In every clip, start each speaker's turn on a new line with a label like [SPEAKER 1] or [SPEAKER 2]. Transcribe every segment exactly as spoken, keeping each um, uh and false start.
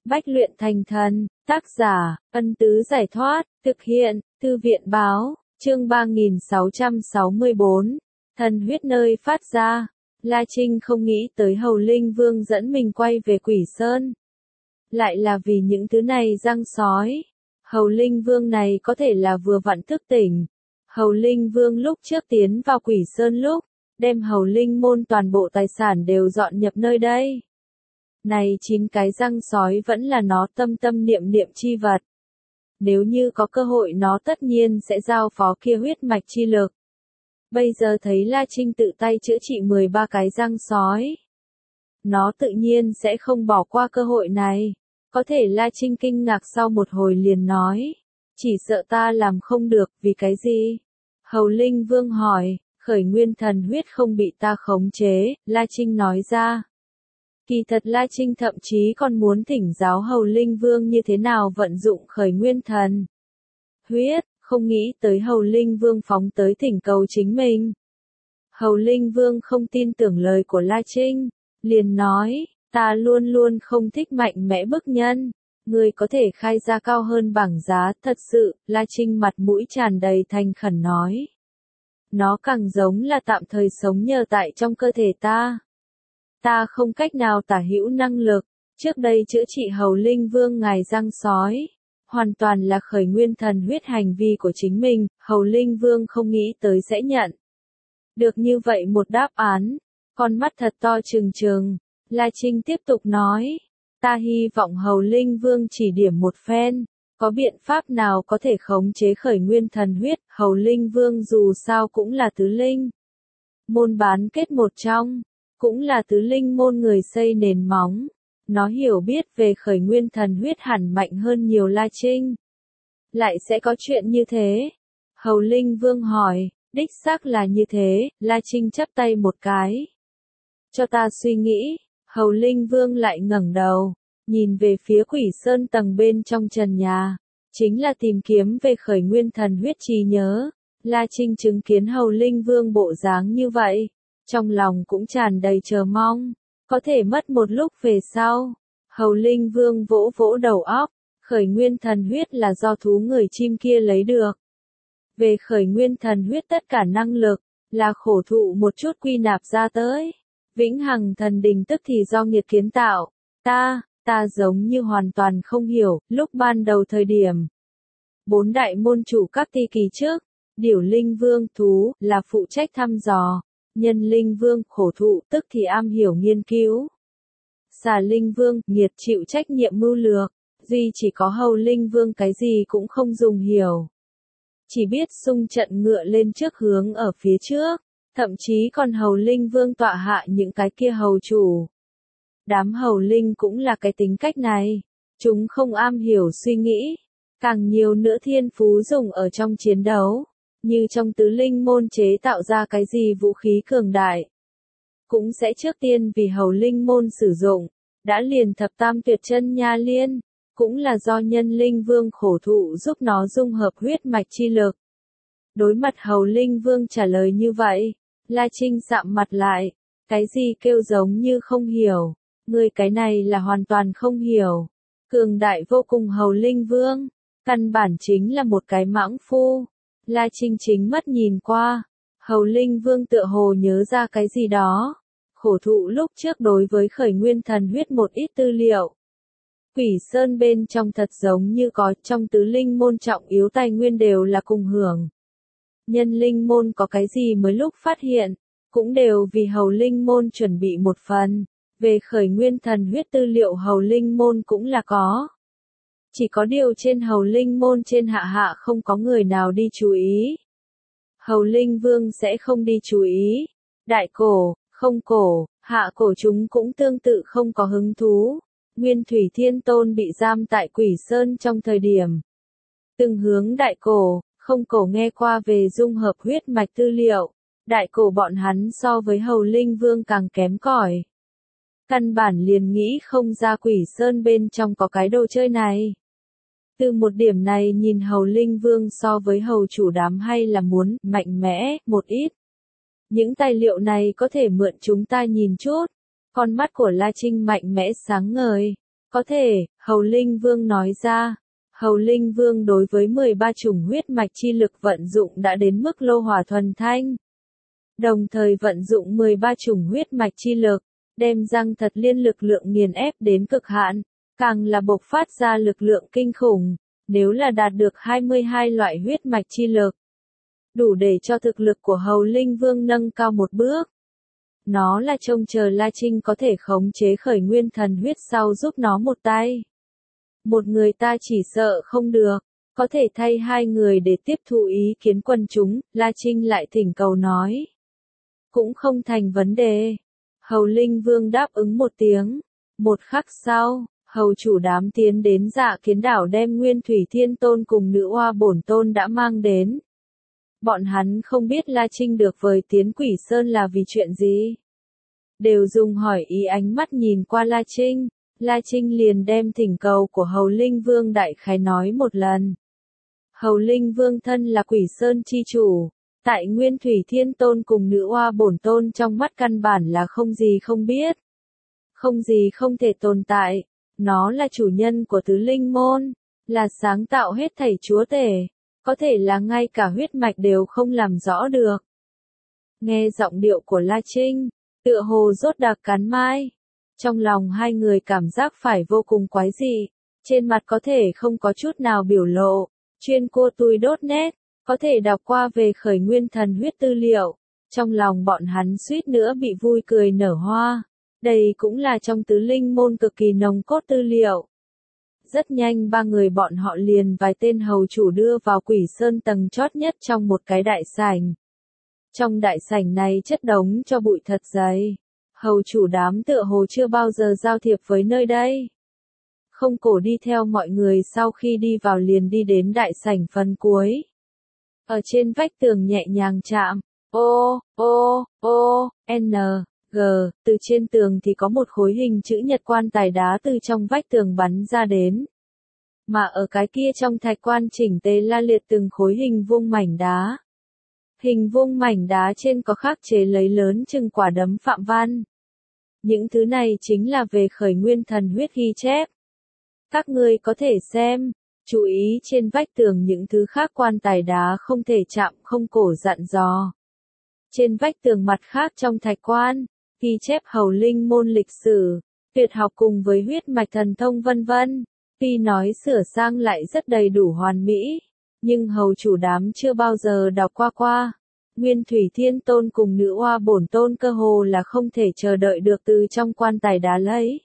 [SPEAKER 1] Bách luyện thành thần, tác giả, Ân Tứ Giải Thoát, thực hiện, Thư viện Báo, chương ba nghìn sáu trăm sáu mươi bốn, thần huyết nơi phát ra. La Trinh không nghĩ tới Hầu Linh Vương dẫn mình quay về Quỷ Sơn. Lại là vì những thứ này răng sói. Hầu Linh Vương này có thể là vừa vặn thức tỉnh. Hầu Linh Vương lúc trước tiến vào Quỷ Sơn lúc, đem Hầu Linh môn toàn bộ tài sản đều dọn nhập nơi đây. Này chín cái răng sói vẫn là nó tâm tâm niệm niệm chi vật. Nếu như có cơ hội nó tất nhiên sẽ giao phó kia huyết mạch chi lực. Bây giờ thấy La Trinh tự tay chữa trị mười ba cái răng sói. Nó tự nhiên sẽ không bỏ qua cơ hội này. Có thể La Trinh kinh ngạc sau một hồi liền nói. Chỉ sợ ta làm không được, vì cái gì? Hầu Linh Vương hỏi, khởi nguyên thần huyết không bị ta khống chế, La Trinh nói ra. Kỳ thật La Trinh thậm chí còn muốn thỉnh giáo Hầu Linh Vương như thế nào vận dụng khởi nguyên thần huyết, không nghĩ tới Hầu Linh Vương phóng tới thỉnh cầu chính mình. Hầu Linh Vương không tin tưởng lời của La Trinh, liền nói, ta luôn luôn không thích mạnh mẽ bức nhân, người có thể khai ra cao hơn bảng giá, thật sự, La Trinh mặt mũi tràn đầy thành khẩn nói. Nó càng giống là tạm thời sống nhờ tại trong cơ thể ta. Ta không cách nào tả hữu năng lực, trước đây chữa trị Hầu Linh Vương ngài răng sói, hoàn toàn là khởi nguyên thần huyết hành vi của chính mình, Hầu Linh Vương không nghĩ tới sẽ nhận. Được như vậy một đáp án, con mắt thật to trừng trừng, La Trinh tiếp tục nói, ta hy vọng Hầu Linh Vương chỉ điểm một phen, có biện pháp nào có thể khống chế khởi nguyên thần huyết, Hầu Linh Vương dù sao cũng là tứ linh. Môn bán kết một trong. Cũng là tứ linh môn người xây nền móng. Nó hiểu biết về khởi nguyên thần huyết hẳn mạnh hơn nhiều La Trinh. Lại sẽ có chuyện như thế? Hầu Linh Vương hỏi, đích xác là như thế, La Trinh chắp tay một cái. Cho ta suy nghĩ, Hầu Linh Vương lại ngẩng đầu, nhìn về phía Quỷ Sơn tầng bên trong trần nhà. Chính là tìm kiếm về khởi nguyên thần huyết trí nhớ. La Trinh chứng kiến Hầu Linh Vương bộ dáng như vậy. Trong lòng cũng tràn đầy chờ mong, có thể mất một lúc về sau. Hầu Linh Vương vỗ vỗ đầu óc, khởi nguyên thần huyết là do thú người chim kia lấy được. Về khởi nguyên thần huyết tất cả năng lực, là khổ thụ một chút quy nạp ra tới. Vĩnh hằng thần đình tức thì do nghiệt kiến tạo, ta, ta giống như hoàn toàn không hiểu, lúc ban đầu thời điểm. Bốn đại môn chủ các ti kỳ trước, Điểu Linh Vương thú, là phụ trách thăm dò. Nhân Linh Vương khổ thụ tức thì am hiểu nghiên cứu. Xà Linh Vương nghiệt chịu trách nhiệm mưu lược, duy chỉ có Hầu Linh Vương cái gì cũng không dùng hiểu. Chỉ biết xung trận ngựa lên trước hướng ở phía trước, thậm chí còn Hầu Linh Vương tọa hạ những cái kia hầu chủ. Đám Hầu Linh cũng là cái tính cách này, chúng không am hiểu suy nghĩ, càng nhiều nữa thiên phú dùng ở trong chiến đấu. Như trong tứ linh môn chế tạo ra cái gì vũ khí cường đại. Cũng sẽ trước tiên vì Hầu Linh môn sử dụng, đã liền thập tam tuyệt chân nha liên, cũng là do nhân Linh Vương khổ thụ giúp nó dung hợp huyết mạch chi lực. Đối mặt Hầu Linh Vương trả lời như vậy, La Trinh sạm mặt lại, cái gì kêu giống như không hiểu, người cái này là hoàn toàn không hiểu. Cường đại vô cùng Hầu Linh Vương, căn bản chính là một cái mãng phu. La Trinh chính mắt nhìn qua, Hầu Linh Vương tựa hồ nhớ ra cái gì đó. Khổ thụ lúc trước đối với khởi nguyên thần huyết một ít tư liệu. Quỷ Sơn bên trong thật giống như có trong tứ linh môn trọng yếu tài nguyên đều là cùng hưởng. Nhân linh môn có cái gì mới lúc phát hiện, cũng đều vì Hầu Linh môn chuẩn bị một phần. Về khởi nguyên thần huyết tư liệu Hầu Linh môn cũng là có. Chỉ có điều trên Hầu Linh môn trên hạ hạ không có người nào đi chú ý. Hầu Linh Vương sẽ không đi chú ý. Đại cổ, không cổ, hạ cổ chúng cũng tương tự không có hứng thú. Nguyên Thủy Thiên Tôn bị giam tại Quỷ Sơn trong thời điểm. Từng hướng đại cổ, không cổ nghe qua về dung hợp huyết mạch tư liệu. Đại cổ bọn hắn so với Hầu Linh Vương càng kém cỏi. Căn bản liền nghĩ không ra Quỷ Sơn bên trong có cái đồ chơi này. Từ một điểm này nhìn Hầu Linh Vương so với hầu chủ đám hay là muốn mạnh mẽ một ít. Những tài liệu này có thể mượn chúng ta nhìn chút. Con mắt của La Trinh mạnh mẽ sáng ngời. Có thể, Hầu Linh Vương nói ra. Hầu Linh Vương đối với mười ba chủng huyết mạch chi lực vận dụng đã đến mức lô hỏa thuần thanh. Đồng thời vận dụng mười ba chủng huyết mạch chi lực, đem răng thật liên lực lượng nghiền ép đến cực hạn, càng là bộc phát ra lực lượng kinh khủng, nếu là đạt được hai mươi hai loại huyết mạch chi lực. Đủ để cho thực lực của Hầu Linh Vương nâng cao một bước. Nó là trông chờ La Trinh có thể khống chế khởi nguyên thần huyết sau giúp nó một tay. Một người ta chỉ sợ không được, có thể thay hai người để tiếp thu ý kiến quần chúng, La Trinh lại thỉnh cầu nói. Cũng không thành vấn đề. Hầu Linh Vương đáp ứng một tiếng. Một khắc sau, hầu chủ đám tiến đến Dạ Kiến đảo đem Nguyên Thủy Thiên Tôn cùng Nữ Oa Bổn Tôn đã mang đến. Bọn hắn không biết La Trinh được vời tiến Quỷ Sơn là vì chuyện gì. Đều dùng hỏi ý ánh mắt nhìn qua La Trinh. La Trinh liền đem thỉnh cầu của Hầu Linh Vương đại khái nói một lần. Hầu Linh Vương thân là Quỷ Sơn chi chủ, tại Nguyên Thủy Thiên Tôn cùng Nữ Oa Bổn Tôn trong mắt căn bản là không gì không biết. Không gì không thể tồn tại, nó là chủ nhân của tứ linh môn, là sáng tạo hết thảy chúa tể, có thể là ngay cả huyết mạch đều không làm rõ được. Nghe giọng điệu của La Trinh, tựa hồ rốt đặc cắn mai. Trong lòng hai người cảm giác phải vô cùng quái dị, trên mặt có thể không có chút nào biểu lộ. Chuyên cua tui đốt nét, có thể đọc qua về khởi nguyên thần huyết tư liệu. Trong lòng bọn hắn suýt nữa bị vui cười nở hoa. Đây cũng là trong tứ linh môn cực kỳ nồng cốt tư liệu. Rất nhanh ba người bọn họ liền vài tên hầu chủ đưa vào Quỷ Sơn tầng chót nhất trong một cái đại sảnh. Trong đại sảnh này chất đống cho bụi thật dày. Hầu chủ đám tựa hồ chưa bao giờ giao thiệp với nơi đây. Không cổ đi theo mọi người sau khi đi vào liền đi đến đại sảnh phần cuối. Ở trên vách tường nhẹ nhàng chạm. O, O, O, N, G, từ trên tường thì có một khối hình chữ nhật quan tài đá từ trong vách tường bắn ra đến. Mà ở cái kia trong thạch quan chỉnh tề la liệt từng khối hình vuông mảnh đá. Hình vuông mảnh đá trên có khắc chế lấy lớn chừng quả đấm phạm văn. Những thứ này chính là về khởi nguyên thần huyết ghi chép. Các ngươi có thể xem, chú ý trên vách tường những thứ khác quan tài đá không thể chạm không cổ dặn dò. Trên vách tường mặt khác trong thạch quan, ghi chép hầu linh môn lịch sử, tuyệt học cùng với huyết mạch thần thông vân vân. Tuy nói sửa sang lại rất đầy đủ hoàn mỹ, nhưng hầu chủ đám chưa bao giờ đọc qua qua. Nguyên Thủy Thiên Tôn cùng Nữ Oa Bổn Tôn cơ hồ là không thể chờ đợi được từ trong quan tài đá lấy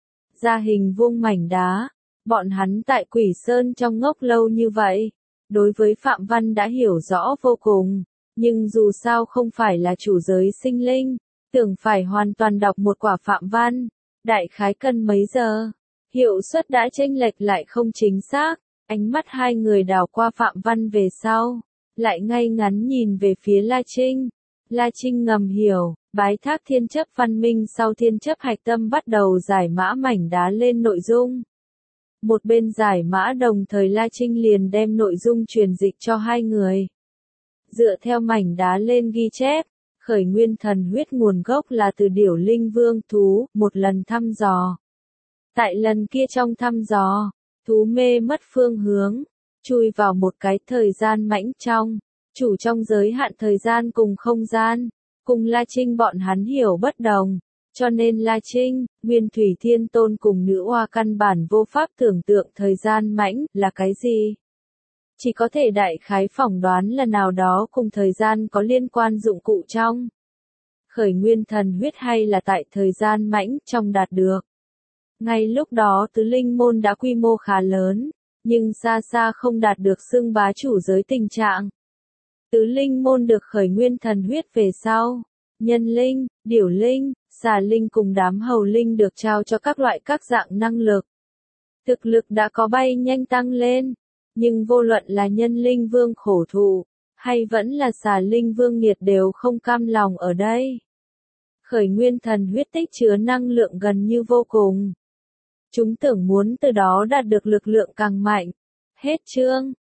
[SPEAKER 1] ra hình vuông mảnh đá. Bọn hắn tại Quỷ Sơn trong ngốc lâu như vậy, đối với Phạm Văn đã hiểu rõ vô cùng, nhưng dù sao không phải là chủ giới sinh linh, tưởng phải hoàn toàn đọc một quả Phạm Văn, đại khái cần mấy giờ, hiệu suất đã chênh lệch lại không chính xác. Ánh mắt hai người đảo qua Phạm Văn về sau, lại ngay ngắn nhìn về phía La Trinh. La Trinh ngầm hiểu, bái thác thiên chấp văn minh sau thiên chấp hạch tâm bắt đầu giải mã mảnh đá lên nội dung. Một bên giải mã đồng thời La Trinh liền đem nội dung truyền dịch cho hai người. Dựa theo mảnh đá lên ghi chép, khởi nguyên thần huyết nguồn gốc là từ điểu linh vương thú, một lần thăm dò. Tại lần kia trong thăm dò, thú mê mất phương hướng, chui vào một cái thời gian mãnh trong, chủ trong giới hạn thời gian cùng không gian, cùng La Trinh bọn hắn hiểu bất đồng, cho nên La Trinh, Nguyên Thủy Thiên Tôn cùng Nữ Oa căn bản vô pháp tưởng tượng thời gian mãnh là cái gì. Chỉ có thể đại khái phỏng đoán là nào đó cùng thời gian có liên quan dụng cụ trong. Khởi nguyên thần huyết hay là tại thời gian mãnh trong đạt được. Ngay lúc đó tứ linh môn đã quy mô khá lớn, nhưng xa xa không đạt được xưng bá chủ giới tình trạng. Tứ linh môn được khởi nguyên thần huyết về sau, nhân linh, điểu linh, xà linh cùng đám hầu linh được trao cho các loại các dạng năng lực. Thực lực đã có bay nhanh tăng lên, nhưng vô luận là nhân linh vương khổ thụ, hay vẫn là xà linh vương nghiệt đều không cam lòng ở đây. Khởi nguyên thần huyết tích chứa năng lượng gần như vô cùng. Chúng tưởng muốn từ đó đạt được lực lượng càng mạnh. Hết chương.